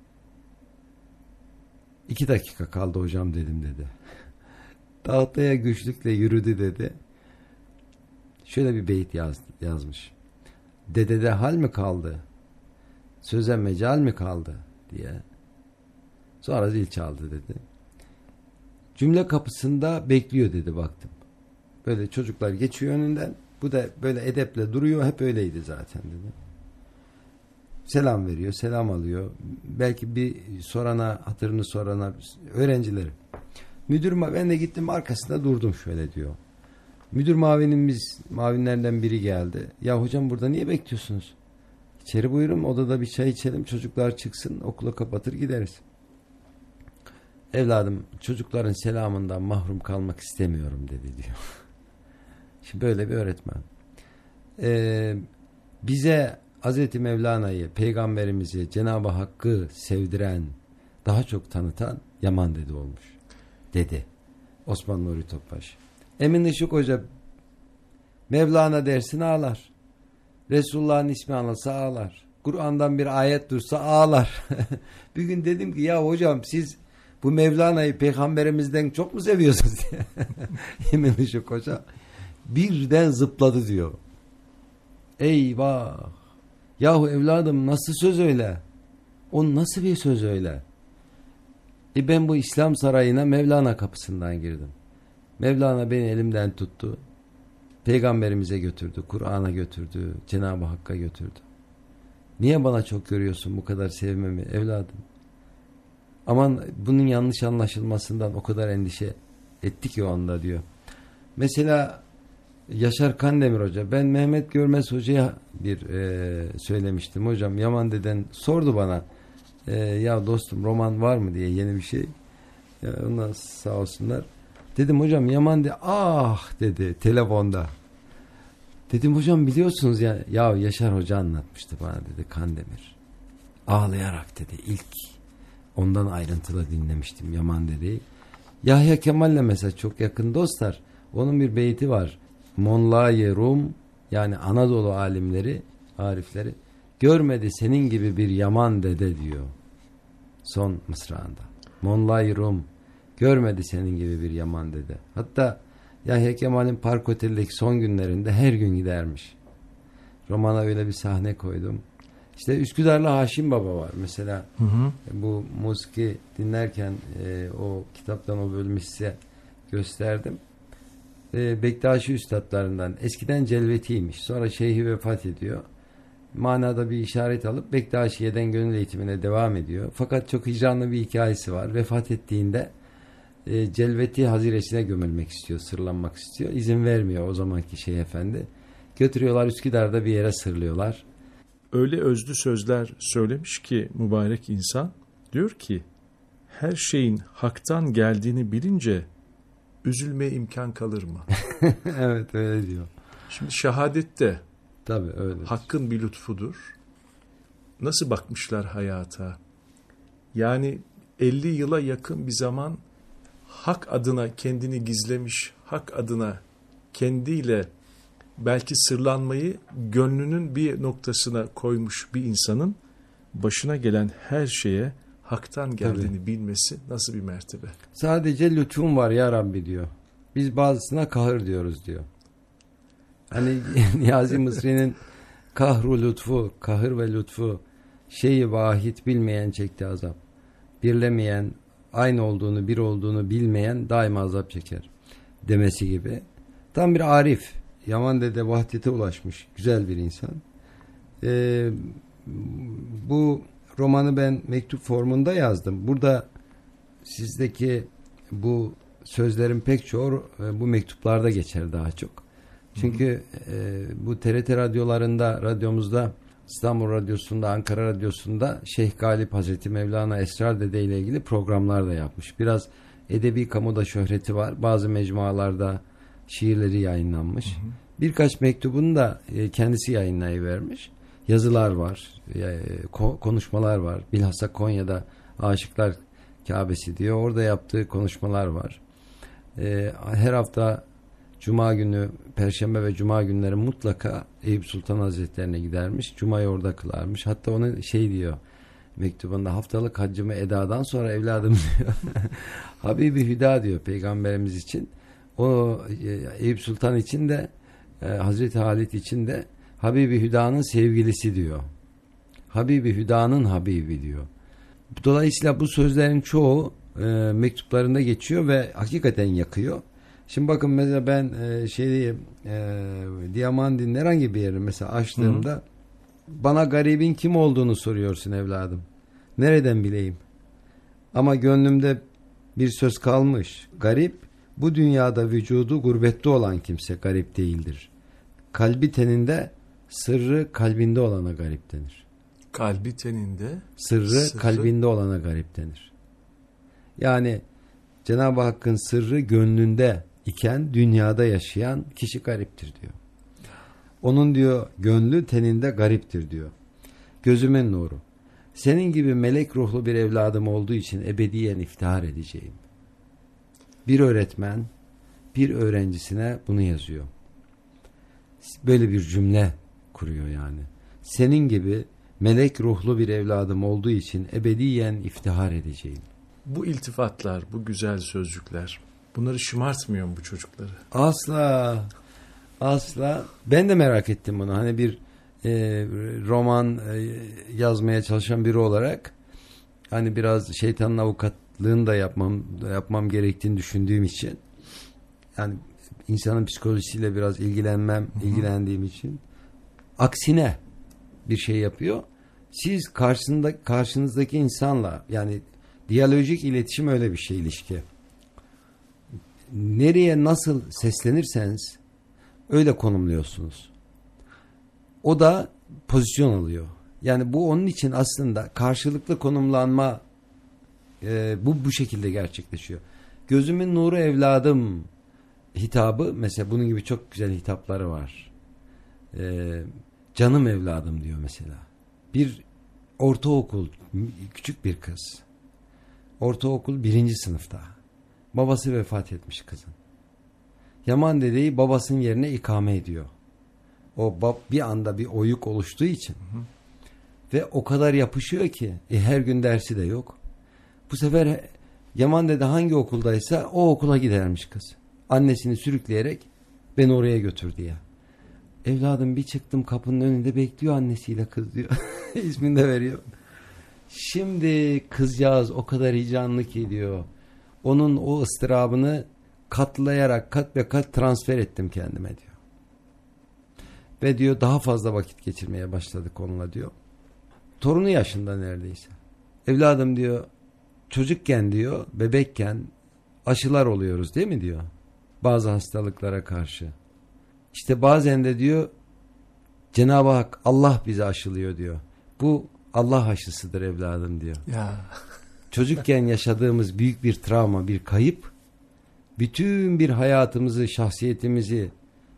2 dakika kaldı hocam dedim dedi. Tahtaya güçlükle yürüdü dedi. Şöyle bir beyit yazmış. Dedede hal mi kaldı? Söze mecal mi kaldı? Diye. Sonra zil çaldı dedi. Cümle kapısında bekliyor dedi baktım. Böyle çocuklar geçiyor önünden. Bu da böyle edeple duruyor. Hep öyleydi zaten dedi. Selam veriyor, selam alıyor. Belki bir sorana, hatırını sorana öğrencileri. Ben de gittim arkasında durdum şöyle diyor. Müdür mavinlerden biri geldi. Ya hocam burada niye bekliyorsunuz? İçeri buyurun odada bir çay içelim çocuklar çıksın okula kapatır gideriz. Evladım çocukların selamından mahrum kalmak istemiyorum dedi diyor. Şimdi böyle bir öğretmen. Bize Hazreti Mevlana'yı, Peygamberimizi, Cenab-ı Hakk'ı sevdiren, daha çok tanıtan Yaman dede olmuş. Dedi. Osman Nuri Topbaş. Emin Işık Hoca Mevlana dersin ağlar. Resulullah'ın ismi anılsa ağlar. Kur'an'dan bir ayet dursa ağlar. Bir gün dedim ki ya hocam siz bu Mevlana'yı peygamberimizden çok mu seviyorsunuz diye. Emin Işık Hoca birden zıpladı diyor. Eyvah. Yahu evladım nasıl söz öyle? O nasıl bir söz öyle? Ben bu İslam sarayına Mevlana kapısından girdim. Mevlana beni elimden tuttu. Peygamberimize götürdü. Kur'an'a götürdü. Cenab-ı Hakk'a götürdü. Niye bana çok görüyorsun bu kadar sevmemi evladım? Aman bunun yanlış anlaşılmasından o kadar endişe ettik ki o anda diyor. Mesela Yaşar Kandemir Hoca. Ben Mehmet Görmez Hoca'ya bir söylemiştim. Hocam Yaman deden sordu bana. Ya dostum roman var mı diye yeni bir şey. Ondan sağ olsunlar. Dedim hocam Yaman dedi telefonda. Dedim hocam biliyorsunuz ya Yaşar Hoca anlatmıştı bana dedi Kandemir. Ağlayarak dedi ilk ondan ayrıntılı dinlemiştim Yaman dedeyi. Yahya Kemal'le mesela çok yakın dostlar. Onun bir beyti var. Monla-i Rum yani Anadolu alimleri, arifleri görmedi senin gibi bir Yaman dede diyor. Son mısrağında. Monla-i Rum görmedi senin gibi bir Yaman dede. Hatta Yahya Kemal'in Park Otel'deki son günlerinde her gün gidermiş. Romana öyle bir sahne koydum. İşte Üsküdar'la Haşim Baba var. Mesela bu musiki dinlerken o kitaptan o bölümü size gösterdim. Bektaşi üstadlarından eskiden celvetiymiş. Sonra şeyhi vefat ediyor. Manada bir işaret alıp Bektaşiye'den gönül eğitimine devam ediyor. Fakat çok hicranlı bir hikayesi var. Vefat ettiğinde Celveti haziresine gömülmek istiyor, sırlanmak istiyor. İzin vermiyor o zamanki Şeyh Efendi. Götürüyorlar Üsküdar'da bir yere sırlıyorlar. Öyle özlü sözler söylemiş ki mübarek insan, diyor ki her şeyin haktan geldiğini bilince üzülmeye imkan kalır mı? Evet öyle diyor. Şimdi şehadette Tabii öyle. hakkın bir lütfudur. Nasıl bakmışlar hayata? Yani 50 yıla yakın bir zaman hak adına kendini gizlemiş, hak adına kendiyle belki sırlanmayı gönlünün bir noktasına koymuş bir insanın başına gelen her şeye haktan geldiğini bilmesi nasıl bir mertebe? Sadece lütfun var ya Rabbi diyor. Biz bazısına kahır diyoruz diyor. Hani Niyazi Mısri'nin kahru lütfu, kahır ve lütfu, şeyi vahid bilmeyen çekti azap. Birlemeyen, aynı olduğunu, bir olduğunu bilmeyen daima azap çeker demesi gibi. Tam bir arif. Yaman Dede vahdete ulaşmış. Güzel bir insan. Bu romanı ben mektup formunda yazdım. Burada sizdeki bu sözlerin pek çoğu bu mektuplarda geçer daha çok. Çünkü bu TRT radyolarında, radyomuzda, İstanbul Radyosu'nda, Ankara Radyosu'nda Şeyh Galip Hazreti Mevlana Esrar Dede ile ilgili programlar da yapmış. Biraz edebi kamuda şöhreti var. Bazı mecmualarda şiirleri yayınlanmış. Birkaç mektubunu da kendisi yayınlayıvermiş. Yazılar var, konuşmalar var. Bilhassa Konya'da Aşıklar Kâbesi diyor. Orada yaptığı konuşmalar var. Her hafta Cuma günü, Perşembe ve Cuma günleri mutlaka Eyüp Sultan Hazretlerine gidermiş. Cuma'yı orada kılarmış. Hatta onu şey diyor mektubunda, haftalık haccımı edadan sonra evladım diyor. Habibi Hüda diyor Peygamberimiz için. O Eyüp Sultan için de Hazreti Halit için de Habibi Hüda'nın sevgilisi diyor. Habibi Hüda'nın Habibi diyor. Dolayısıyla bu sözlerin çoğu mektuplarında geçiyor ve hakikaten yakıyor. Şimdi bakın mesela ben Diamandin'in herhangi bir yerini mesela açtığımda bana garibin kim olduğunu soruyorsun evladım. Nereden bileyim? Ama gönlümde bir söz kalmış. Garip, bu dünyada vücudu gurbette olan kimse garip değildir. Kalbi teninde, sırrı kalbinde olana garip denir. Kalbi teninde, sırrı kalbinde olana garip denir. Yani Cenab-ı Hakk'ın sırrı gönlünde iken dünyada yaşayan kişi gariptir diyor. Onun diyor gönlü teninde gariptir diyor. Gözümün nuru. Senin gibi melek ruhlu bir evladım olduğu için ebediyen iftihar edeceğim. Bir öğretmen bir öğrencisine bunu yazıyor. Böyle bir cümle kuruyor yani. Senin gibi melek ruhlu bir evladım olduğu için ebediyen iftihar edeceğim. Bu iltifatlar, bu güzel sözcükler, bunları şımartmıyor mu bu çocukları? Asla. Asla. Ben de merak ettim bunu. Hani bir roman yazmaya çalışan biri olarak hani biraz şeytanın avukatlığını da yapmam gerektiğini düşündüğüm için, yani insanın psikolojisiyle biraz ilgilendiğim için aksine bir şey yapıyor. Siz karşınızdaki insanla, yani diyalojik iletişim öyle bir şey, ilişki. Nereye nasıl seslenirseniz öyle konumluyorsunuz. O da pozisyon alıyor. Yani bu onun için aslında karşılıklı konumlanma bu şekilde gerçekleşiyor. Gözümün nuru evladım hitabı mesela, bunun gibi çok güzel hitapları var. Canım evladım diyor mesela. Bir ortaokul, küçük bir kız. Ortaokul 1. sınıfta. Babası vefat etmiş kızın. Yaman dedeyi babasının yerine ikame ediyor. O bir anda bir oyuk oluştuğu için. Ve o kadar yapışıyor ki her gün dersi de yok. Bu sefer Yaman dede hangi okuldaysa o okula gidermiş kız. Annesini sürükleyerek beni oraya götür diye. Evladım bir çıktım, kapının önünde bekliyor annesiyle kız diyor. İsmini de veriyor. Şimdi kızcağız o kadar heyecanlı ki diyor. Onun o ıstırabını katlayarak kat ve kat transfer ettim kendime diyor. Ve diyor daha fazla vakit geçirmeye başladık onunla diyor. Torunu yaşında neredeyse. Evladım diyor, çocukken diyor, bebekken aşılar oluyoruz değil mi diyor. Bazı hastalıklara karşı. İşte bazen de diyor Cenab-ı Hak Allah bizi aşılıyor diyor. Bu Allah aşısıdır evladım diyor. Ya. Çocukken yaşadığımız büyük bir travma, bir kayıp bütün bir hayatımızı, şahsiyetimizi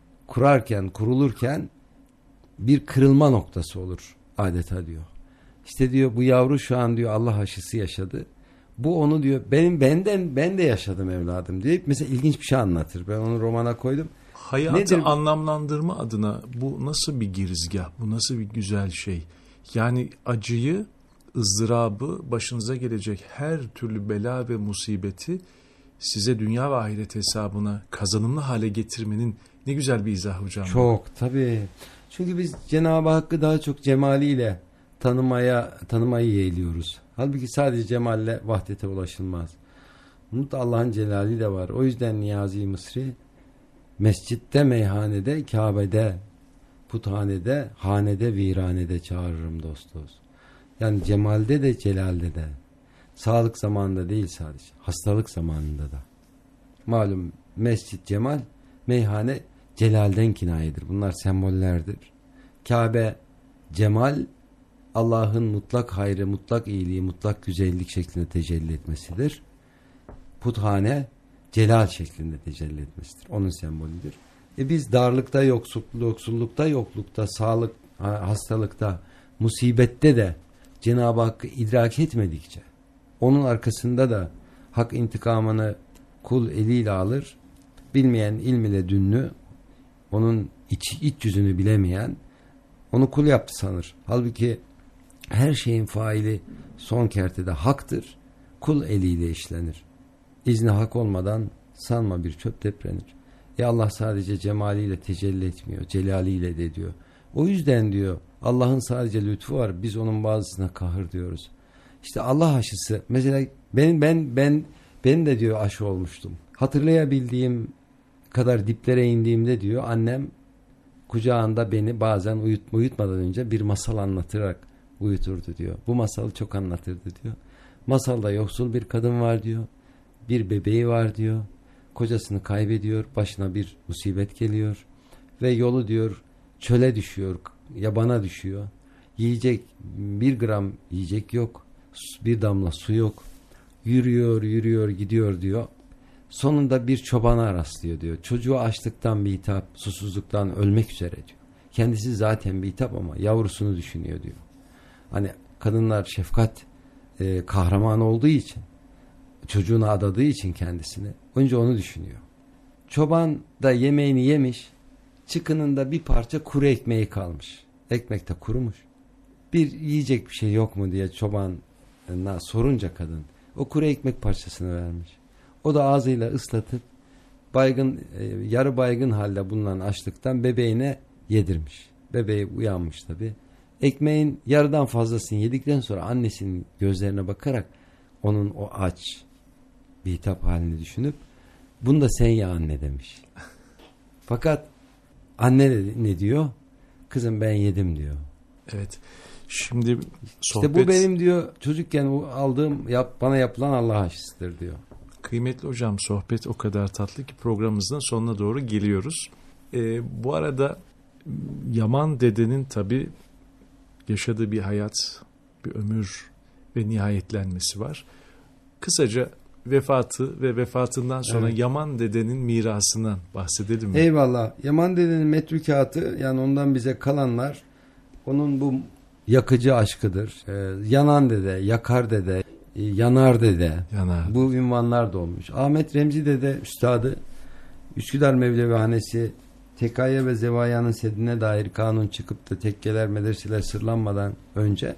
kurulurken bir kırılma noktası olur adeta diyor. İşte diyor bu yavru şu an diyor Allah aşısı yaşadı. Bu onu diyor ben de yaşadım evladım diye mesela ilginç bir şey anlatır. Ben onu romana koydum. Hayatı Nedir? Anlamlandırma adına bu nasıl bir girizgah, bu nasıl bir güzel şey. Yani acıyı, ızdırabı, başınıza gelecek her türlü bela ve musibeti size dünya ve ahiret hesabına kazanımlı hale getirmenin ne güzel bir izahı hocam. Çok tabii. Çünkü biz Cenab-ı Hakk'ı daha çok cemaliyle tanımayı yeğliyoruz. Halbuki sadece cemalle vahdete ulaşılmaz. Allah'ın celali de var. O yüzden Niyazi Mısri mescitte, meyhanede, Kabe'de, puthanede, hanede, viranede çağırırım dost dost. Yani cemalde de celalde de. Sağlık zamanında değil sadece. Hastalık zamanında da. Malum mescit cemal, meyhane celalden kinayedir. Bunlar sembollerdir. Kabe cemal, Allah'ın mutlak hayrı, mutlak iyiliği, mutlak güzellik şeklinde tecelli etmesidir. Puthane celal şeklinde tecelli etmesidir. Onun sembolüdür. Biz darlıkta, yoksullukta, yoklukta, sağlık, hastalıkta, musibette de Cenab-ı Hakk'ı idrak etmedikçe onun arkasında da hak intikamını kul eliyle alır. Bilmeyen ilm ile dünlü, onun iç yüzünü bilemeyen onu kul yaptı sanır. Halbuki her şeyin faili son kertede haktır. Kul eliyle işlenir. İzni hak olmadan sanma bir çöp deprenir. Allah sadece cemaliyle tecelli etmiyor. Celaliyle de diyor. O yüzden diyor Allah'ın sadece lütfu var. Biz onun bazısına kahır diyoruz. İşte Allah aşısı. Mesela ben de diyor aşı olmuştum. Hatırlayabildiğim kadar diplere indiğimde diyor annem kucağında beni bazen uyutmadan önce bir masal anlatarak uyuturdu diyor. Bu masalı çok anlatırdı diyor. Masalda yoksul bir kadın var diyor. Bir bebeği var diyor. Kocasını kaybediyor. Başına bir musibet geliyor. Ve yolu diyor çöle düşüyor. Yabana düşüyor. Yiyecek bir gram yiyecek yok. Bir damla su yok. Yürüyor gidiyor diyor. Sonunda bir çobana rastlıyor diyor. Çocuğu açlıktan bitap, susuzluktan ölmek üzere diyor. Kendisi zaten bitap ama yavrusunu düşünüyor diyor. Hani kadınlar şefkat kahramanı olduğu için, çocuğuna adadığı için kendisini önce onu düşünüyor. Çoban da yemeğini yemiş, çıkınında bir parça kuru ekmeği kalmış. Ekmek de kurumuş. Bir yiyecek bir şey yok mu diye çobanına sorunca kadın o kuru ekmek parçasını vermiş. O da ağzıyla ıslatıp yarı baygın halde bulunan açlıktan bebeğine yedirmiş. Bebeği uyanmış tabii. Ekmeğin yarıdan fazlasını yedikten sonra annesinin gözlerine bakarak onun o aç bir hitap halini düşünüp bunu da sen ye anne demiş. Fakat anne ne diyor? Kızım ben yedim diyor. Evet. Şimdi sohbet... İşte bu benim diyor çocukken aldığım bana yapılan Allah aşısıdır diyor. Kıymetli hocam sohbet o kadar tatlı ki programımızın sonuna doğru geliyoruz. Bu arada Yaman dedenin tabii yaşadığı bir hayat, bir ömür ve nihayetlenmesi var. Kısaca vefatı ve vefatından sonra evet. Yaman dedenin mirasından bahsedelim mi? Eyvallah. Yaman dedenin metrükatı yani ondan bize kalanlar onun bu yakıcı aşkıdır. Yanan dede, yakar dede, yanar dede. Yanar. Bu ünvanlar da olmuş. Ahmet Remzi dede üstadı Üsküdar Mevlevihanesi tekaya ve zevayanın sedine dair kanun çıkıp da tekkeler, medreseler sırlanmadan önce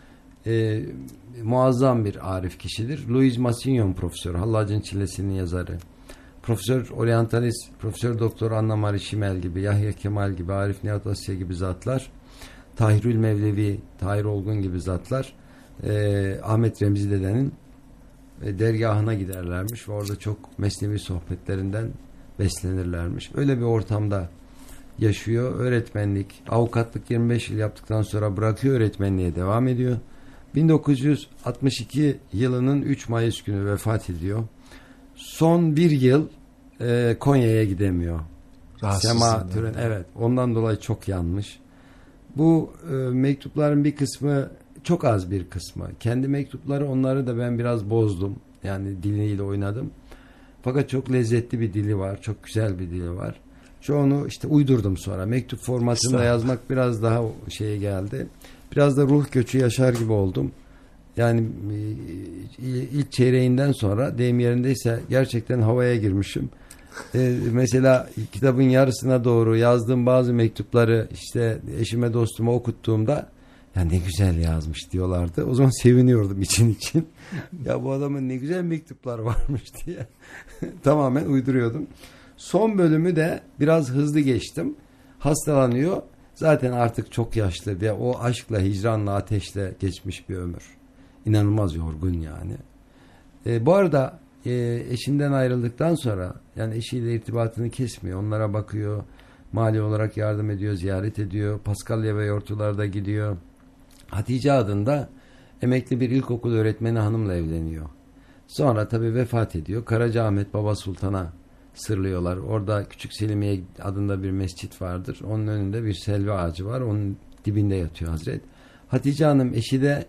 muazzam bir arif kişidir. Louis Massignon profesör, Hallacın Çilesi'nin yazarı. Profesör Orientalist, Profesör Doktor Anna Marie Şimel gibi, Yahya Kemal gibi, Arif Nihat Asya gibi zatlar, Tahirül Mevlevi, Tahir Olgun gibi zatlar Ahmet Remzi dedenin dergahına giderlermiş ve orada çok mesnevi sohbetlerinden beslenirlermiş. Öyle bir ortamda yaşıyor. Öğretmenlik, avukatlık 25 yıl yaptıktan sonra bırakıyor, öğretmenliğe devam ediyor. 1962 yılının 3 Mayıs günü vefat ediyor. son bir yıl Konya'ya gidemiyor. Sema Türen, evet, ondan dolayı çok yanmış. Bu mektupların bir kısmı, çok az bir kısmı. Kendi mektupları, onları da ben biraz bozdum. Yani diliyle oynadım. Fakat çok lezzetli bir dili var. Çok güzel bir dili var. Çoğunu işte uydurdum sonra. Mektup formatında yazmak biraz daha şeye geldi. Biraz da ruh göçü yaşar gibi oldum. Yani ilk çeyreğinden sonra, deyim yerindeyse, gerçekten havaya girmişim. Mesela kitabın yarısına doğru yazdığım bazı mektupları işte eşime, dostuma okuttuğumda ya ne güzel yazmış diyorlardı. O zaman seviniyordum için. Ya bu adamın ne güzel mektuplar varmış diye. Tamamen uyduruyordum. Son bölümü de biraz hızlı geçtim. Hastalanıyor. Zaten artık çok yaşlı ve o aşkla, hicranla, ateşle geçmiş bir ömür. İnanılmaz yorgun yani. Bu arada eşinden ayrıldıktan sonra, yani eşiyle irtibatını kesmiyor. Onlara bakıyor. Mali olarak yardım ediyor. Ziyaret ediyor. Paskalya ve Yortular'da gidiyor. Hatice adında emekli bir ilkokul öğretmeni hanımla evleniyor. Sonra tabii vefat ediyor. Karacaahmet Baba Sultan'a sırlıyorlar. Orada Küçük Selimiye adında bir mescit vardır. Onun önünde bir selvi ağacı var. Onun dibinde yatıyor Hazret. Hatice Hanım eşi de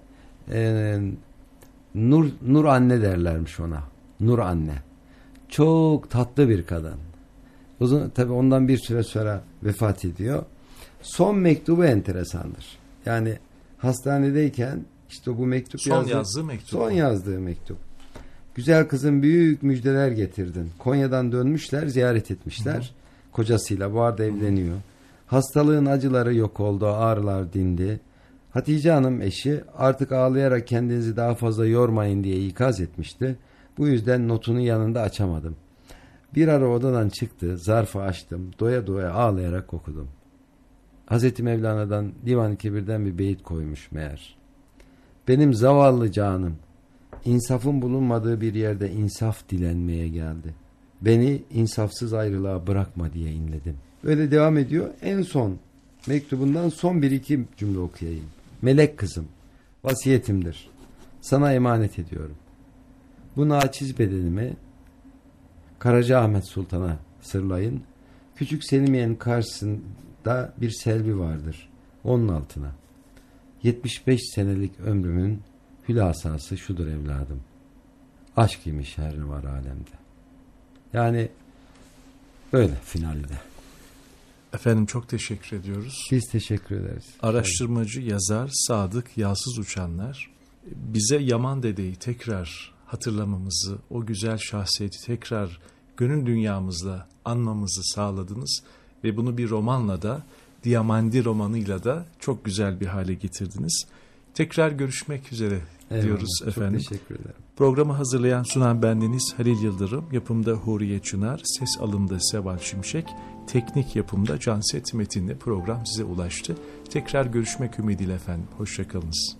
Nur anne derlermiş ona. Nur anne. Çok tatlı bir kadın. Uzun, tabii ondan bir süre sonra vefat ediyor. Son mektubu enteresandır. Yani hastanedeyken işte bu mektup son yazdığı mektup. Güzel kızım, büyük müjdeler getirdin. Konya'dan dönmüşler, ziyaret etmişler. Hı. Kocasıyla, bu arada evleniyor. Hastalığın acıları yok oldu, ağrılar dindi. Hatice Hanım eşi artık ağlayarak kendinizi daha fazla yormayın diye ikaz etmişti. Bu yüzden notunu yanında açamadım. Bir ara odadan çıktı, zarfı açtım, doya doya ağlayarak okudum. Hazreti Mevlana'dan Divan-ı Kebir'den bir beyit koymuş meğer. Benim zavallı canım, insafın bulunmadığı bir yerde insaf dilenmeye geldi. Beni insafsız ayrılığa bırakma diye inledim. Öyle devam ediyor. En son mektubundan son bir iki cümle okuyayım. Melek kızım, vasiyetimdir. Sana emanet ediyorum. Bu naçiz bedenimi Karacaahmet Sultan'a sırlayın. Küçük Selimiye'nin karşısında bir selvi vardır. Onun altına. 75 senelik ömrümün hülasası şudur evladım. Aşk imiş her var alemde. Yani böyle finalde. Efendim çok teşekkür ediyoruz. Biz teşekkür ederiz. Araştırmacı, yazar Sadık Yağsız Uçanlar bize Yaman Dede'yi tekrar hatırlamamızı, o güzel şahsiyeti tekrar gönül dünyamızla anmamızı sağladınız ve bunu bir romanla da, Diamandi romanıyla da çok güzel bir hale getirdiniz. Tekrar görüşmek üzere diyoruz efendim. Çok teşekkür ederim. Programı hazırlayan, sunan bendeniz Halil Yıldırım, yapımda Huriye Çınar, ses alımda Seval Şimşek, teknik yapımda Canset Metin'le program size ulaştı. Tekrar görüşmek ümidiyle efendim. Hoşçakalınız.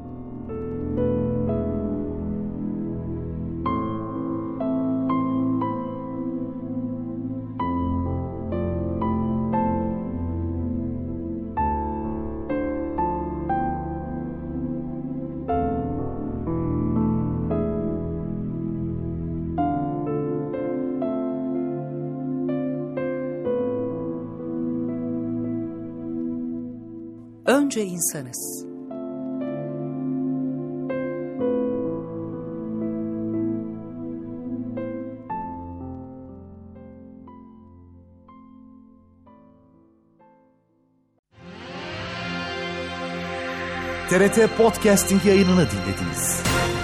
Önce insanız. TRT Podcasting yayınını dinlediniz.